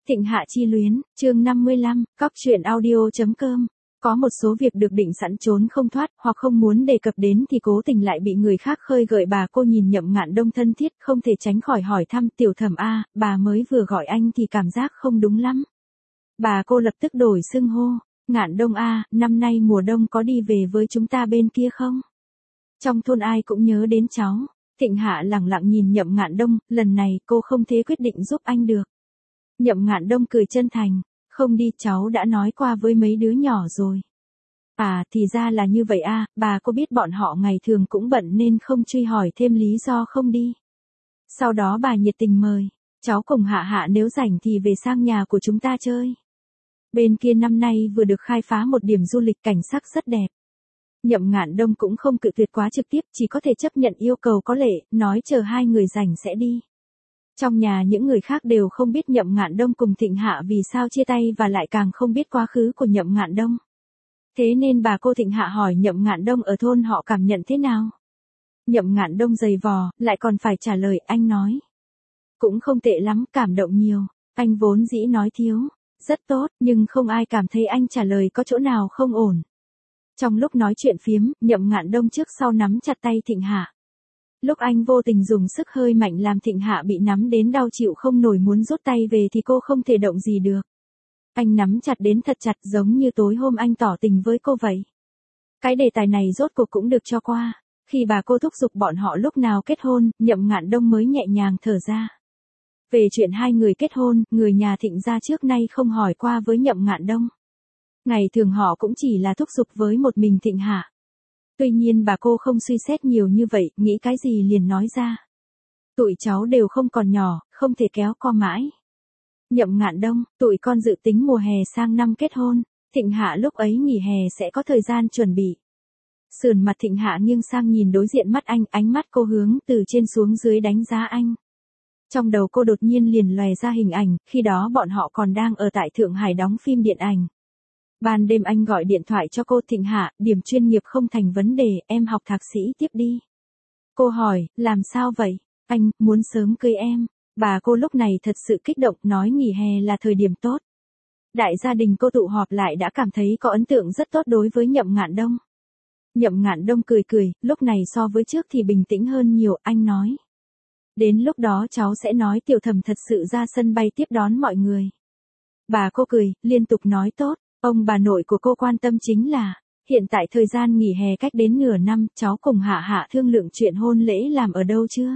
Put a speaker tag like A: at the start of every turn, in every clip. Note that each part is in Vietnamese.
A: Thịnh Hạ chi luyến, chương 55, cóc truyện audio.com. Có một số việc được định sẵn trốn không thoát, hoặc không muốn đề cập đến thì cố tình lại bị người khác khơi gợi. Bà cô nhìn Nhậm Ngạn Đông thân thiết, không thể tránh khỏi hỏi thăm, tiểu thẩm a, bà mới vừa gọi anh thì cảm giác không đúng lắm. Bà cô lập tức đổi xưng hô, Ngạn Đông a, năm nay mùa đông có đi về với chúng ta bên kia không? Trong thôn ai cũng nhớ đến cháu. Thịnh Hạ lẳng lặng nhìn Nhậm Ngạn Đông, lần này cô không thể quyết định giúp anh được. Nhậm Ngạn Đông cười chân thành, không đi, cháu đã nói qua với mấy đứa nhỏ rồi. À, thì ra là như vậy a, bà có biết bọn họ ngày thường cũng bận nên không truy hỏi thêm lý do không đi. Sau đó bà nhiệt tình mời, cháu cùng Hạ Hạ nếu rảnh thì về sang nhà của chúng ta chơi. Bên kia năm nay vừa được khai phá một điểm du lịch cảnh sắc rất đẹp. Nhậm Ngạn Đông cũng không cự tuyệt quá trực tiếp, chỉ có thể chấp nhận yêu cầu có lệ, nói chờ hai người rảnh sẽ đi. Trong nhà những người khác đều không biết Nhậm Ngạn Đông cùng Thịnh Hạ vì sao chia tay và lại càng không biết quá khứ của Nhậm Ngạn Đông. Thế nên bà cô Thịnh Hạ hỏi Nhậm Ngạn Đông ở thôn họ cảm nhận thế nào. Nhậm Ngạn Đông giày vò, lại còn phải trả lời, anh nói. Cũng không tệ lắm, cảm động nhiều, anh vốn dĩ nói thiếu. Rất tốt, nhưng không ai cảm thấy anh trả lời có chỗ nào không ổn. Trong lúc nói chuyện phiếm, Nhậm Ngạn Đông trước sau nắm chặt tay Thịnh Hạ. Lúc anh vô tình dùng sức hơi mạnh làm Thịnh Hạ bị nắm đến đau chịu không nổi muốn rút tay về thì cô không thể động gì được. Anh nắm chặt đến thật chặt giống như tối hôm anh tỏ tình với cô vậy. Cái đề tài này rốt cuộc cũng được cho qua. Khi bà cô thúc giục bọn họ lúc nào kết hôn, Nhậm Ngạn Đông mới nhẹ nhàng thở ra. Về chuyện hai người kết hôn, người nhà Thịnh gia trước nay không hỏi qua với Nhậm Ngạn Đông. Ngày thường họ cũng chỉ là thúc giục với một mình Thịnh Hạ. Tuy nhiên bà cô không suy xét nhiều như vậy, nghĩ cái gì liền nói ra. Tụi cháu đều không còn nhỏ, không thể kéo co mãi. Nhậm Ngạn Đông, tụi con dự tính mùa hè sang năm kết hôn, Thịnh Hạ lúc ấy nghỉ hè sẽ có thời gian chuẩn bị. Sườn mặt Thịnh Hạ nghiêng sang nhìn đối diện mắt anh, ánh mắt cô hướng từ trên xuống dưới đánh giá anh. Trong đầu cô đột nhiên liền lòe ra hình ảnh, khi đó bọn họ còn đang ở tại Thượng Hải đóng phim điện ảnh. Ban đêm anh gọi điện thoại cho cô, Thịnh Hạ, điểm chuyên nghiệp không thành vấn đề, em học thạc sĩ tiếp đi. Cô hỏi, làm sao vậy? Anh, muốn sớm cưới em. Bà cô lúc này thật sự kích động, nói nghỉ hè là thời điểm tốt. Đại gia đình cô tụ họp lại đã cảm thấy có ấn tượng rất tốt đối với Nhậm Ngạn Đông. Nhậm Ngạn Đông cười cười, lúc này so với trước thì bình tĩnh hơn nhiều, anh nói. Đến lúc đó cháu sẽ nói tiểu thẩm thật sự ra sân bay tiếp đón mọi người. Bà cô cười, liên tục nói tốt. Ông bà nội của cô quan tâm chính là, hiện tại thời gian nghỉ hè cách đến nửa năm, cháu cùng Hạ Hạ thương lượng chuyện hôn lễ làm ở đâu chưa?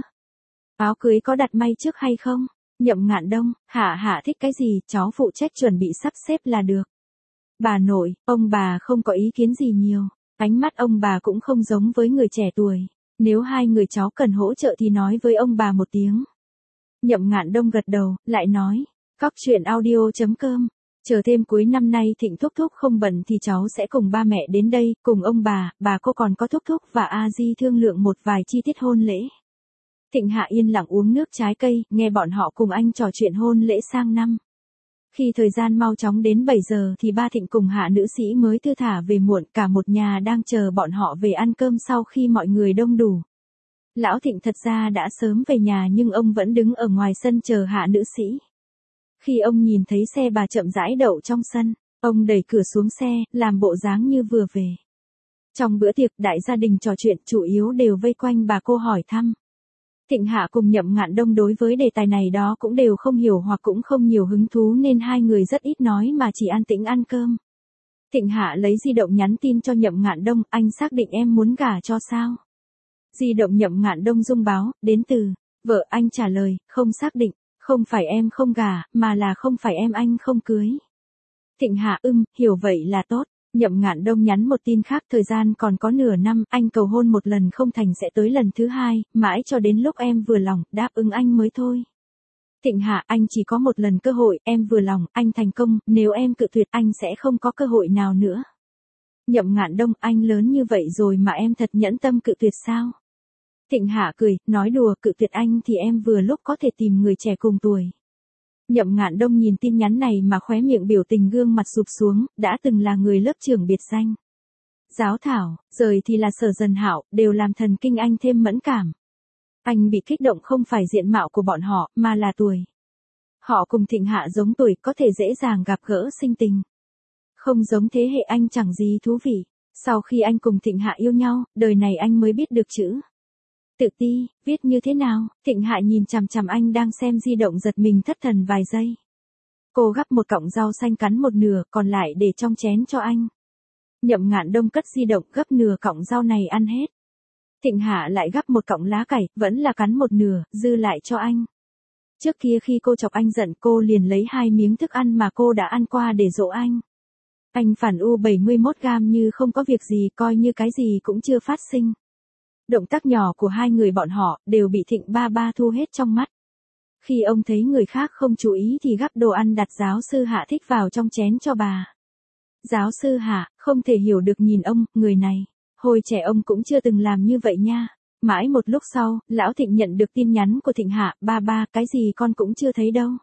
A: Áo cưới có đặt may trước hay không? Nhậm Ngạn Đông, Hạ Hạ thích cái gì, cháu phụ trách chuẩn bị sắp xếp là được. Bà nội, ông bà không có ý kiến gì nhiều, ánh mắt ông bà cũng không giống với người trẻ tuổi. Nếu hai người cháu cần hỗ trợ thì nói với ông bà một tiếng. Nhậm Ngạn Đông gật đầu, lại nói, cóc truyện audio.com. Chờ thêm cuối năm nay Thịnh thúc thúc không bận thì cháu sẽ cùng ba mẹ đến đây, cùng ông bà cô còn có thúc thúc và A Di thương lượng một vài chi tiết hôn lễ. Thịnh Hạ yên lặng uống nước trái cây, nghe bọn họ cùng anh trò chuyện hôn lễ sang năm. Khi thời gian mau chóng đến 7 giờ thì ba Thịnh cùng Hạ nữ sĩ mới thư thả về muộn, cả một nhà đang chờ bọn họ về ăn cơm sau khi mọi người đông đủ. Lão Thịnh thật ra đã sớm về nhà nhưng ông vẫn đứng ở ngoài sân chờ Hạ nữ sĩ. Khi ông nhìn thấy xe bà chậm rãi đậu trong sân, ông đẩy cửa xuống xe, làm bộ dáng như vừa về. Trong bữa tiệc đại gia đình trò chuyện chủ yếu đều vây quanh bà cô hỏi thăm. Thịnh Hạ cùng Nhậm Ngạn Đông đối với đề tài này đó cũng đều không hiểu hoặc cũng không nhiều hứng thú nên hai người rất ít nói mà chỉ an tĩnh ăn cơm. Thịnh Hạ lấy di động nhắn tin cho Nhậm Ngạn Đông, anh xác định em muốn gả cho sao? Di động Nhậm Ngạn Đông rung báo, đến từ vợ. Anh trả lời, không xác định. Không phải em không gả, mà là không phải em anh không cưới. Thịnh Hạ hiểu vậy là tốt. Nhậm Ngạn Đông nhắn một tin khác, thời gian còn có nửa năm, anh cầu hôn một lần không thành sẽ tới lần thứ hai, mãi cho đến lúc em vừa lòng, đáp ứng anh mới thôi. Thịnh Hạ, anh chỉ có một lần cơ hội, em vừa lòng, anh thành công, nếu em cự tuyệt anh sẽ không có cơ hội nào nữa. Nhậm Ngạn Đông, anh lớn như vậy rồi mà em thật nhẫn tâm cự tuyệt sao? Thịnh Hạ cười, nói đùa, cự tuyệt anh thì em vừa lúc có thể tìm người trẻ cùng tuổi. Nhậm Ngạn Đông nhìn tin nhắn này mà khóe miệng biểu tình gương mặt sụp xuống, đã từng là người lớp trưởng biệt danh. Giáo Thảo, rời thì là Sở Dần Hạo, đều làm thần kinh anh thêm mẫn cảm. Anh bị kích động không phải diện mạo của bọn họ, mà là tuổi. Họ cùng Thịnh Hạ giống tuổi, có thể dễ dàng gặp gỡ sinh tình. Không giống thế hệ anh chẳng gì thú vị. Sau khi anh cùng Thịnh Hạ yêu nhau, đời này anh mới biết được chữ tự ti, viết như thế nào. Thịnh Hạ nhìn chằm chằm anh đang xem di động giật mình thất thần vài giây. Cô gắp một cọng rau xanh cắn một nửa, còn lại để trong chén cho anh. Nhậm Ngạn Đông cất di động, gấp nửa cọng rau này ăn hết. Thịnh Hạ lại gắp một cọng lá cải, vẫn là cắn một nửa, dư lại cho anh. Trước kia khi cô chọc anh giận, cô liền lấy 2 miếng thức ăn mà cô đã ăn qua để dỗ anh. Anh phản U 71 gam như không có việc gì, coi như cái gì cũng chưa phát sinh. Động tác nhỏ của hai người bọn họ đều bị Thịnh ba ba thu hết trong mắt. Khi ông thấy người khác không chú ý thì gắp đồ ăn đặt giáo sư Hạ thích vào trong chén cho bà. Giáo sư Hạ không thể hiểu được nhìn ông, người này, hồi trẻ ông cũng chưa từng làm như vậy nha. Mãi một lúc sau, Lão Thịnh nhận được tin nhắn của Thịnh Hạ, ba ba, cái gì con cũng chưa thấy đâu.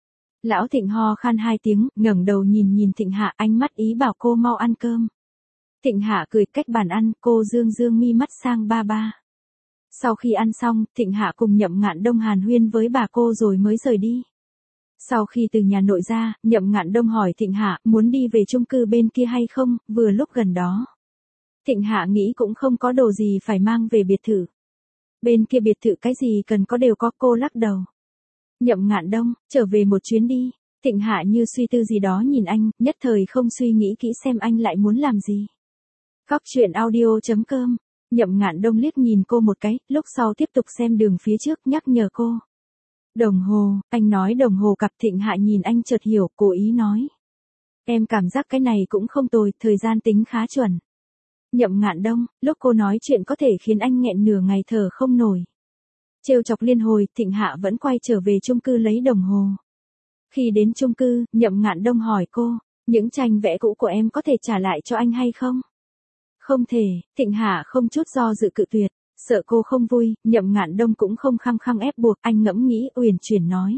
A: Lão Thịnh ho khan 2 tiếng, ngẩng đầu nhìn Thịnh Hạ, ánh mắt ý bảo cô mau ăn cơm. Thịnh Hạ cười, cách bàn ăn, cô dương mi mắt sang ba ba. Sau khi ăn xong, Thịnh Hạ cùng Nhậm Ngạn Đông hàn huyên với bà cô rồi mới rời đi. Sau khi từ nhà nội ra, Nhậm Ngạn Đông hỏi Thịnh Hạ muốn đi về chung cư bên kia hay không, vừa lúc gần đó. Thịnh Hạ nghĩ cũng không có đồ gì phải mang về biệt thự. Bên kia biệt thự cái gì cần có đều có, cô lắc đầu. Nhậm Ngạn Đông, trở về một chuyến đi. Thịnh Hạ như suy tư gì đó nhìn anh, nhất thời không suy nghĩ kỹ xem anh lại muốn làm gì. Góc truyện audio.com. Nhậm Ngạn Đông liếc nhìn cô một cái, lúc sau tiếp tục xem đường phía trước, nhắc nhở cô. Đồng hồ, anh nói đồng hồ cặp. Thịnh Hạ nhìn anh chợt hiểu, cố ý nói. Em cảm giác cái này cũng không tồi, thời gian tính khá chuẩn. Nhậm Ngạn Đông, lúc cô nói chuyện có thể khiến anh nghẹn nửa ngày thở không nổi. Trêu chọc liên hồi, Thịnh Hạ vẫn quay trở về chung cư lấy đồng hồ. Khi đến chung cư, Nhậm Ngạn Đông hỏi cô, những tranh vẽ cũ của em có thể trả lại cho anh hay không? Không thể. Thịnh Hạ không chút do dự cự tuyệt, sợ cô không vui. Nhậm Ngạn Đông cũng không khăng khăng ép buộc, anh ngẫm nghĩ uyển chuyển nói.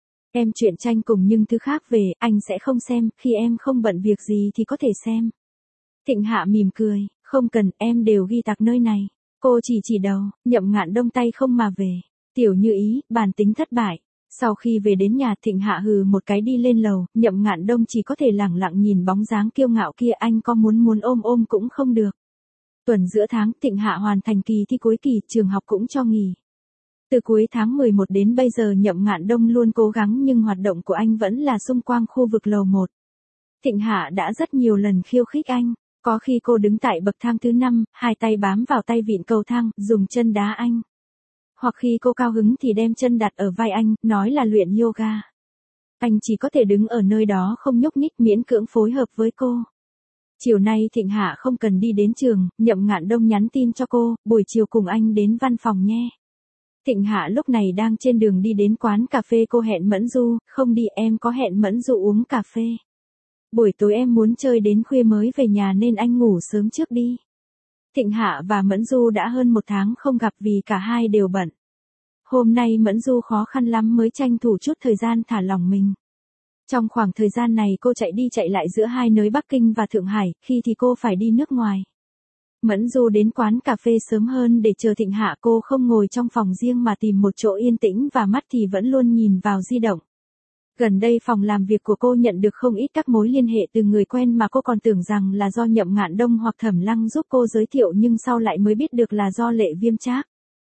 A: Em truyện tranh cùng nhưng thứ khác về, anh sẽ không xem, khi em không bận việc gì thì có thể xem. Thịnh Hạ mỉm cười, không cần, em đều ghi tạc nơi này. Cô chỉ đầu, Nhậm Ngạn Đông tay không mà về. Tiểu Như Ý, bản tính thất bại. Sau khi về đến nhà, Thịnh Hạ hừ một cái đi lên lầu, Nhậm Ngạn Đông chỉ có thể lẳng lặng nhìn bóng dáng kiêu ngạo kia, anh có muốn ôm cũng không được. Tuần giữa tháng, Thịnh Hạ hoàn thành kỳ thi cuối kỳ, trường học cũng cho nghỉ. Từ cuối tháng 11 đến bây giờ Nhậm Ngạn Đông luôn cố gắng nhưng hoạt động của anh vẫn là xung quanh khu vực lầu 1. Thịnh Hạ đã rất nhiều lần khiêu khích anh. Có khi cô đứng tại bậc thang thứ 5, 2 tay bám vào tay vịn cầu thang, dùng chân đá anh. Hoặc khi cô cao hứng thì đem chân đặt ở vai anh, nói là luyện yoga. Anh chỉ có thể đứng ở nơi đó không nhúc nhích, miễn cưỡng phối hợp với cô. Chiều nay Thịnh Hạ không cần đi đến trường, Nhậm Ngạn Đông nhắn tin cho cô, buổi chiều cùng anh đến văn phòng nhé. Thịnh Hạ lúc này đang trên đường đi đến quán cà phê, cô hẹn Mẫn Du, không đi, em có hẹn Mẫn Du uống cà phê. Buổi tối em muốn chơi đến khuya mới về nhà nên anh ngủ sớm trước đi. Thịnh Hạ và Mẫn Du đã hơn 1 tháng không gặp vì cả hai đều bận. Hôm nay Mẫn Du khó khăn lắm mới tranh thủ chút thời gian thả lỏng mình. Trong khoảng thời gian này cô chạy đi chạy lại giữa hai nơi Bắc Kinh và Thượng Hải, khi thì cô phải đi nước ngoài. Mẫn Du đến quán cà phê sớm hơn để chờ Thịnh Hạ, cô không ngồi trong phòng riêng mà tìm một chỗ yên tĩnh và mắt thì vẫn luôn nhìn vào di động. Gần đây phòng làm việc của cô nhận được không ít các mối liên hệ từ người quen mà cô còn tưởng rằng là do Nhậm Ngạn Đông hoặc Thẩm Lăng giúp cô giới thiệu, nhưng sau lại mới biết được là do Lệ Viêm Trác.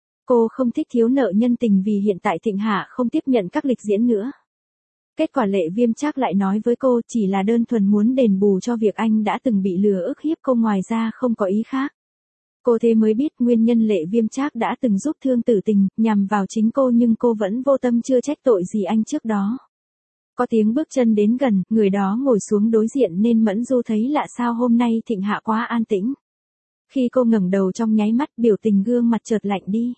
A: Cô không thích thiếu nợ nhân tình vì hiện tại Thịnh Hạ không tiếp nhận các lịch diễn nữa. Kết quả Lệ Viêm Trác lại nói với cô chỉ là đơn thuần muốn đền bù cho việc anh đã từng bị lừa ức hiếp cô, ngoài ra không có ý khác. Cô thế mới biết nguyên nhân Lệ Viêm Trác đã từng giúp Thương Tử Tình, nhằm vào chính cô, nhưng cô vẫn vô tâm chưa trách tội gì anh trước đó. Có tiếng bước chân đến gần, người đó ngồi xuống đối diện nên Mẫn Du thấy lạ, sao hôm nay Thịnh Hạ quá an tĩnh. Khi cô ngẩng đầu trong nháy mắt, biểu tình gương mặt chợt lạnh đi.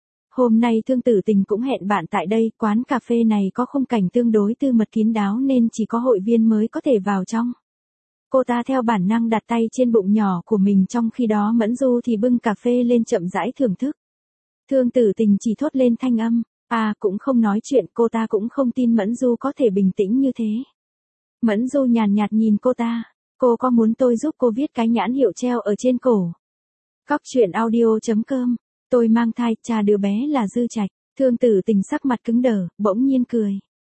A: Hôm nay Thương Tử Tình cũng hẹn bạn tại đây, quán cà phê này có khung cảnh tương đối tư mật kín đáo nên chỉ có hội viên mới có thể vào trong. Cô ta theo bản năng đặt tay trên bụng nhỏ của mình, trong khi đó Mẫn Du thì bưng cà phê lên chậm rãi thưởng thức. Thương Tử Tình chỉ thốt lên thanh âm, cũng không nói chuyện, cô ta cũng không tin Mẫn Du có thể bình tĩnh như thế. Mẫn Du nhàn nhạt nhìn cô ta, cô có muốn tôi giúp cô viết cái nhãn hiệu treo ở trên cổ? Góc truyện audio.com, tôi mang thai, cha đứa bé là Dư Trạch. Thương Tử Tình sắc mặt cứng đờ, bỗng nhiên cười.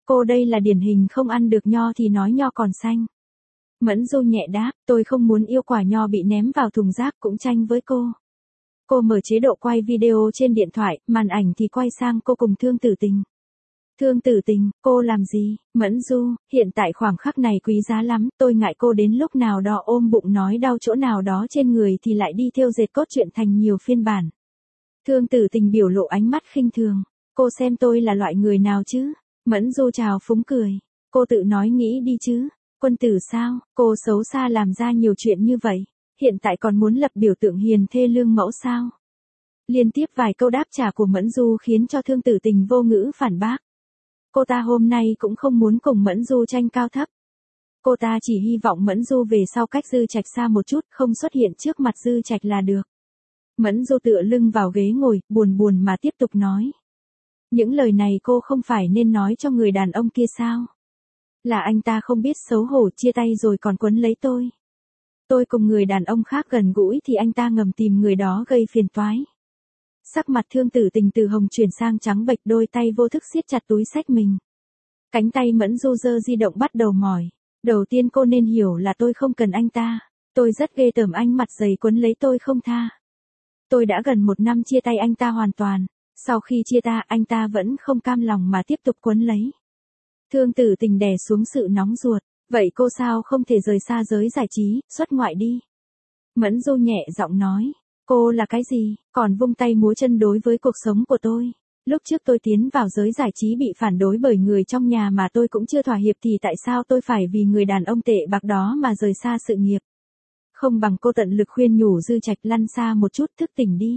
A: Cô đây là điển hình không ăn được nho thì nói nho còn xanh. Mẫn Du nhẹ đáp, tôi không muốn yêu quả nho bị ném vào thùng rác cũng tranh với cô. Cô mở chế độ quay video trên điện thoại, màn ảnh thì quay sang cô cùng Thương Tử Tình. Thương Tử Tình, cô làm gì? Mẫn Du, hiện tại khoảng khắc này quý giá lắm, tôi ngại cô đến lúc nào đó ôm bụng nói đau chỗ nào đó trên người thì lại đi thêu dệt cốt truyện thành nhiều phiên bản. Thương Tử Tình biểu lộ ánh mắt khinh thường. Cô xem tôi là loại người nào chứ? Mẫn Du trào phúng cười. Cô tự nói nghĩ đi chứ. Quân tử sao? Cô xấu xa làm ra nhiều chuyện như vậy. Hiện tại còn muốn lập biểu tượng hiền thê lương mẫu sao? Liên tiếp vài câu đáp trả của Mẫn Du khiến cho Thương Tử Tình vô ngữ phản bác. Cô ta hôm nay cũng không muốn cùng Mẫn Du tranh cao thấp. Cô ta chỉ hy vọng Mẫn Du về sau cách Dư Trạch xa một chút, không xuất hiện trước mặt Dư Trạch là được. Mẫn Du tựa lưng vào ghế ngồi, buồn buồn mà tiếp tục nói. Những lời này cô không phải nên nói cho người đàn ông kia sao? Là anh ta không biết xấu hổ chia tay rồi còn quấn lấy tôi. Tôi cùng người đàn ông khác gần gũi thì anh ta ngầm tìm người đó gây phiền toái. Sắc mặt Thương Tử Tình từ hồng chuyển sang trắng bệch, đôi tay vô thức siết chặt túi xách mình. Cánh tay Mẫn Du giơ di động bắt đầu mỏi. Đầu tiên cô nên hiểu là tôi không cần anh ta. Tôi rất ghê tởm anh mặt dày quấn lấy tôi không tha. Tôi đã gần 1 năm chia tay anh ta hoàn toàn. Sau khi chia ta, anh ta vẫn không cam lòng mà tiếp tục quấn lấy. Thương Tử Tình đè xuống sự nóng ruột. Vậy cô sao không thể rời xa giới giải trí, xuất ngoại đi? Mẫn Du nhẹ giọng nói. Cô là cái gì, còn vung tay múa chân đối với cuộc sống của tôi. Lúc trước tôi tiến vào giới giải trí bị phản đối bởi người trong nhà mà tôi cũng chưa thỏa hiệp thì tại sao tôi phải vì người đàn ông tệ bạc đó mà rời xa sự nghiệp? Không bằng cô tận lực khuyên nhủ Dư Trạch lăn xa một chút, thức tỉnh đi.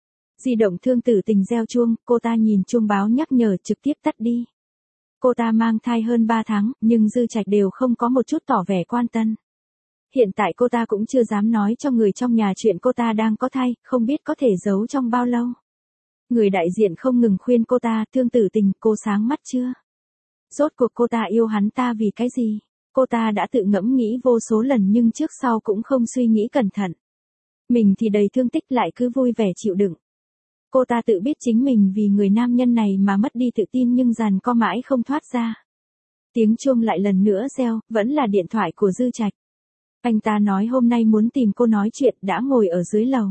A: Di động Thương Tử Tình reo chuông, cô ta nhìn chuông báo nhắc nhở trực tiếp tắt đi. Cô ta mang thai hơn 3 tháng, nhưng Dư Trạch đều không có một chút tỏ vẻ quan tâm. Hiện tại cô ta cũng chưa dám nói cho người trong nhà chuyện cô ta đang có thai, không biết có thể giấu trong bao lâu. Người đại diện không ngừng khuyên cô ta, Thương Tử Tình, cô sáng mắt chưa? Rốt cuộc cô ta yêu hắn ta vì cái gì? Cô ta đã tự ngẫm nghĩ vô số lần nhưng trước sau cũng không suy nghĩ cẩn thận. Mình thì đầy thương tích lại cứ vui vẻ chịu đựng. Cô ta tự biết chính mình vì người nam nhân này mà mất đi tự tin nhưng giằng co mãi không thoát ra. Tiếng chuông lại lần nữa reo, vẫn là điện thoại của Dư Trạch. Anh ta nói hôm nay muốn tìm cô nói chuyện, đã ngồi ở dưới lầu.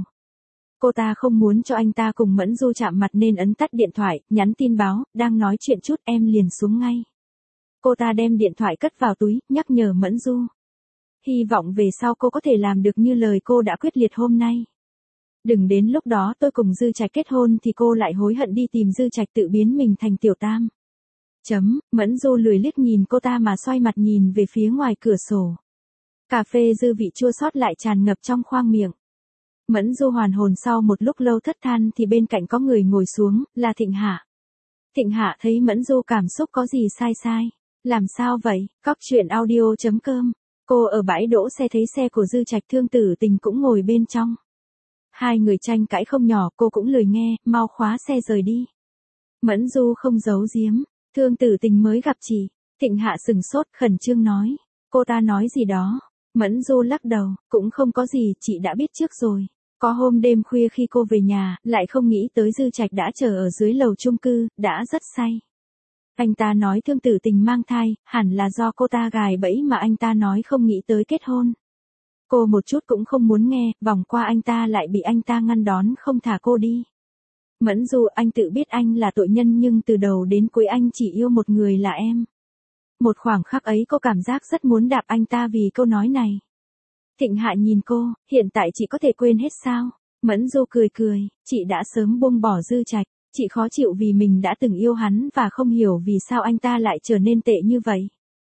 A: Cô ta không muốn cho anh ta cùng Mẫn Du chạm mặt nên ấn tắt điện thoại, nhắn tin báo, đang nói chuyện chút em liền xuống ngay. Cô ta đem điện thoại cất vào túi, nhắc nhở Mẫn Du. Hy vọng về sau cô có thể làm được như lời cô đã quyết liệt hôm nay. Đừng đến lúc đó tôi cùng Dư Trạch kết hôn thì cô lại hối hận đi tìm Dư Trạch tự biến mình thành tiểu tam. Mẫn Du lười liếc nhìn cô ta mà xoay mặt nhìn về phía ngoài cửa sổ. Cà phê dư vị chua xót lại tràn ngập trong khoang miệng. Mẫn Du hoàn hồn sau một lúc lâu thất than thì bên cạnh có người ngồi xuống, là Thịnh Hạ. Thịnh Hạ thấy Mẫn Du cảm xúc có gì sai sai. Làm sao vậy? Cóc truyện audio.com. Cô ở bãi đỗ xe thấy xe của Dư Trạch, Thương Tử Tình cũng ngồi bên trong. Hai người tranh cãi không nhỏ, cô cũng lười nghe, mau khóa xe rời đi. Mẫn Du không giấu giếm, Thương Tử Tình mới gặp chị. Thịnh Hạ sừng sốt, khẩn trương nói. Cô ta nói gì đó? Mẫn Du lắc đầu, cũng không có gì, chị đã biết trước rồi. Có hôm đêm khuya khi cô về nhà, lại không nghĩ tới Dư Trạch đã chờ ở dưới lầu chung cư, đã rất say. Anh ta nói Thương Tử Tình mang thai, hẳn là do cô ta gài bẫy mà anh ta nói không nghĩ tới kết hôn. Cô một chút cũng không muốn nghe, vòng qua anh ta lại bị anh ta ngăn đón không thả cô đi. Mẫn Du, anh tự biết anh là tội nhân nhưng từ đầu đến cuối anh chỉ yêu một người là em. Một khoảng khắc ấy cô cảm giác rất muốn đạp anh ta vì câu nói này. Thịnh Hạ nhìn cô, hiện tại chị có thể quên hết sao? Mẫn Du cười cười, chị đã sớm buông bỏ Dư Trạch, chị khó chịu vì mình đã từng yêu hắn và không hiểu vì sao anh ta lại trở nên tệ như vậy.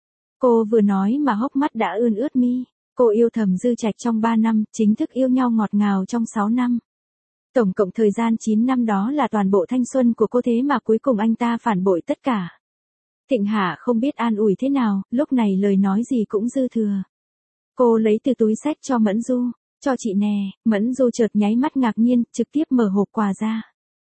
A: Cô vừa nói mà hốc mắt đã ươn ướt mi. Cô yêu thầm Dư Trạch trong 3 năm, chính thức yêu nhau ngọt ngào trong 6 năm. Tổng cộng thời gian 9 năm đó là toàn bộ thanh xuân của cô thế mà cuối cùng anh ta phản bội tất cả. Thịnh Hạ không biết an ủi thế nào, lúc này lời nói gì cũng dư thừa. Cô lấy từ túi xách cho Mẫn Du, cho chị nè. Mẫn Du chợt nháy mắt ngạc nhiên, trực tiếp mở hộp quà ra.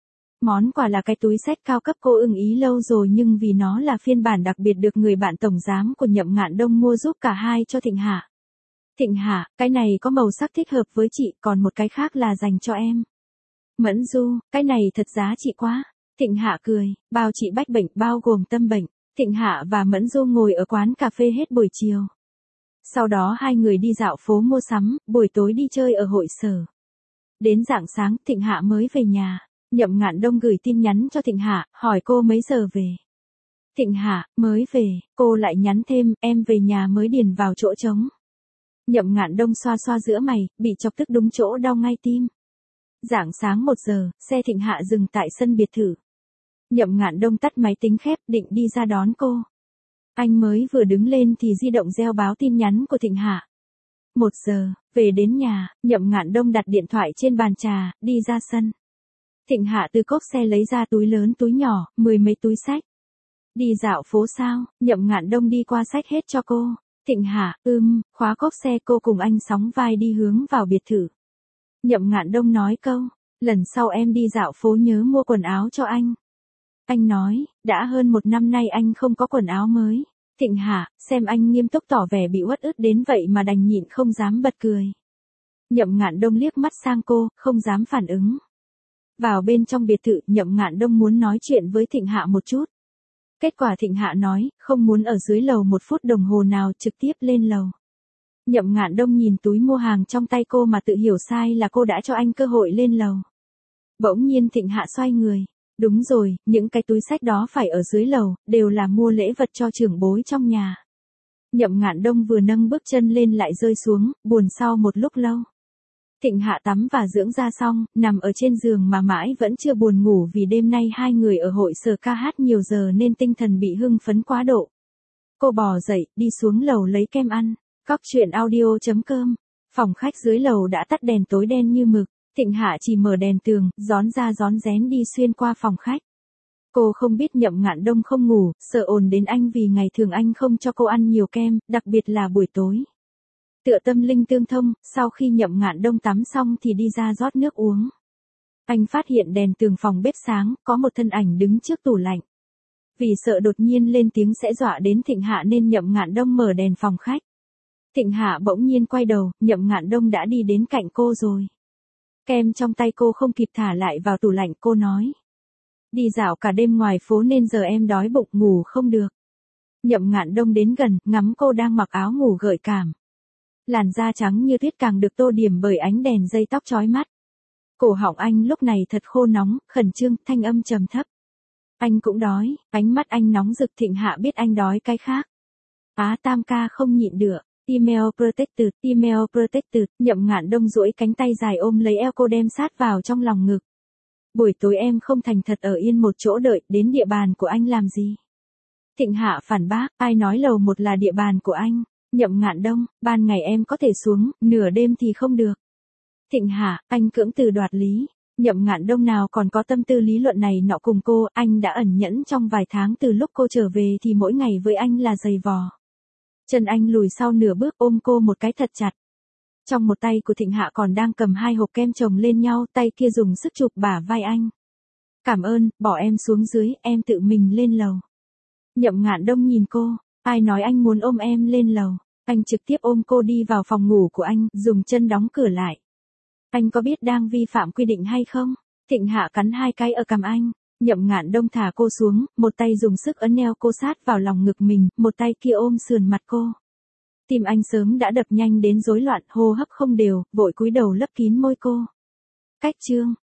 A: Món quà là cái túi xách cao cấp cô ưng ý lâu rồi nhưng vì nó là phiên bản đặc biệt được người bạn tổng giám của Nhậm Ngạn Đông mua giúp cả hai cho Thịnh Hạ. Thịnh Hạ, cái này có màu sắc thích hợp với chị, còn một cái khác là dành cho em. Mẫn Du, cái này thật giá trị quá. Thịnh Hạ cười, bao chị bách bệnh bao gồm tâm bệnh. Thịnh Hạ và Mẫn Du ngồi ở quán cà phê hết buổi chiều. Sau đó hai người đi dạo phố mua sắm, buổi tối đi chơi ở hội sở. Đến rạng sáng, Thịnh Hạ mới về nhà. Nhậm Ngạn Đông gửi tin nhắn cho Thịnh Hạ, hỏi cô mấy giờ về. Thịnh Hạ, mới về, cô lại nhắn thêm, em về nhà mới điền vào chỗ trống. Nhậm Ngạn Đông xoa xoa giữa mày, bị chọc tức đúng chỗ đau ngay tim. Rạng sáng 1 giờ, xe Thịnh Hạ dừng tại sân biệt thự. Nhậm Ngạn Đông tắt máy tính khép, định đi ra đón cô. Anh mới vừa đứng lên thì di động reo báo tin nhắn của Thịnh Hạ. 1 giờ, về đến nhà, Nhậm Ngạn Đông đặt điện thoại trên bàn trà, đi ra sân. Thịnh Hạ từ cốp xe lấy ra túi lớn túi nhỏ, 10 mấy túi xách. Đi dạo phố sao? Nhậm Ngạn Đông đi qua xách hết cho cô. Thịnh Hạ, khóa cốp xe, cô cùng anh sóng vai đi hướng vào biệt thự. Nhậm Ngạn Đông nói câu, lần sau em đi dạo phố nhớ mua quần áo cho anh. Anh nói, đã hơn 1 năm nay anh không có quần áo mới. Thịnh Hạ, xem anh nghiêm túc tỏ vẻ bị uất ức đến vậy mà đành nhịn không dám bật cười. Nhậm Ngạn Đông liếc mắt sang cô, không dám phản ứng. Vào bên trong biệt thự, Nhậm Ngạn Đông muốn nói chuyện với Thịnh Hạ một chút. Kết quả Thịnh Hạ nói, không muốn ở dưới lầu 1 phút đồng hồ nào, trực tiếp lên lầu. Nhậm Ngạn Đông nhìn túi mua hàng trong tay cô mà tự hiểu sai là cô đã cho anh cơ hội lên lầu. Bỗng nhiên Thịnh Hạ xoay người. Đúng rồi, những cái túi xách đó phải ở dưới lầu, đều là mua lễ vật cho trưởng bối trong nhà. Nhậm Ngạn Đông vừa nâng bước chân lên lại rơi xuống, buồn sau một lúc lâu. Thịnh Hạ tắm và dưỡng da xong, nằm ở trên giường mà mãi vẫn chưa buồn ngủ vì đêm nay hai người ở hội sở ca hát nhiều giờ nên tinh thần bị hưng phấn quá độ. Cô bò dậy, đi xuống lầu lấy kem ăn. Cóc truyện audio.com. Phòng khách dưới lầu đã tắt đèn tối đen như mực. Thịnh Hạ chỉ mở đèn tường, rón ra rón rén đi xuyên qua phòng khách. Cô không biết Nhậm Ngạn Đông không ngủ, sợ ồn đến anh vì ngày thường anh không cho cô ăn nhiều kem, đặc biệt là buổi tối. Tựa tâm linh tương thông, sau khi Nhậm Ngạn Đông tắm xong thì đi ra rót nước uống. Anh phát hiện đèn tường phòng bếp sáng, có một thân ảnh đứng trước tủ lạnh. Vì sợ đột nhiên lên tiếng sẽ dọa đến Thịnh Hạ nên Nhậm Ngạn Đông mở đèn phòng khách. Thịnh Hạ bỗng nhiên quay đầu, Nhậm Ngạn Đông đã đi đến cạnh cô rồi. Kem trong tay cô không kịp thả lại vào tủ lạnh, cô nói. Đi dạo cả đêm ngoài phố nên giờ em đói bụng, ngủ không được. Nhậm Ngạn Đông đến gần, ngắm cô đang mặc áo ngủ gợi cảm. Làn da trắng như tuyết càng được tô điểm bởi ánh đèn dây tóc chói mắt. Cổ họng anh lúc này thật khô nóng, khẩn trương, thanh âm trầm thấp. Anh cũng đói, ánh mắt anh nóng rực. Thịnh Hạ biết anh đói cái khác. Tam ca không nhịn được. Email protected, Nhậm Ngạn Đông duỗi cánh tay dài ôm lấy eo cô đem sát vào trong lòng ngực. Buổi tối em không thành thật ở yên một chỗ đợi, đến địa bàn của anh làm gì? Thịnh Hạ phản bác, ai nói lầu 1 là địa bàn của anh? Nhậm Ngạn Đông, ban ngày em có thể xuống, nửa đêm thì không được. Thịnh Hạ, anh cưỡng từ đoạt lý. Nhậm Ngạn Đông nào còn có tâm tư lý luận này nọ cùng cô, anh đã ẩn nhẫn trong vài tháng từ lúc cô trở về thì mỗi ngày với anh là giày vò. Chân anh lùi sau nửa bước ôm cô một cái thật chặt. Trong một tay của Thịnh Hạ còn đang cầm 2 hộp kem chồng lên nhau, tay kia dùng sức chụp bả vai anh. Cảm ơn, bỏ em xuống dưới, em tự mình lên lầu. Nhậm Ngạn Đông nhìn cô, ai nói anh muốn ôm em lên lầu. Anh trực tiếp ôm cô đi vào phòng ngủ của anh, dùng chân đóng cửa lại. Anh có biết đang vi phạm quy định hay không? Thịnh Hạ cắn 2 cái ở cằm anh. Nhậm Ngạn Đông thả cô xuống, một tay dùng sức ấn eo cô sát vào lòng ngực mình, một tay kia ôm sườn mặt cô. Tim anh sớm đã đập nhanh đến rối loạn, hô hấp không đều, vội cúi đầu lấp kín môi cô. Cách chương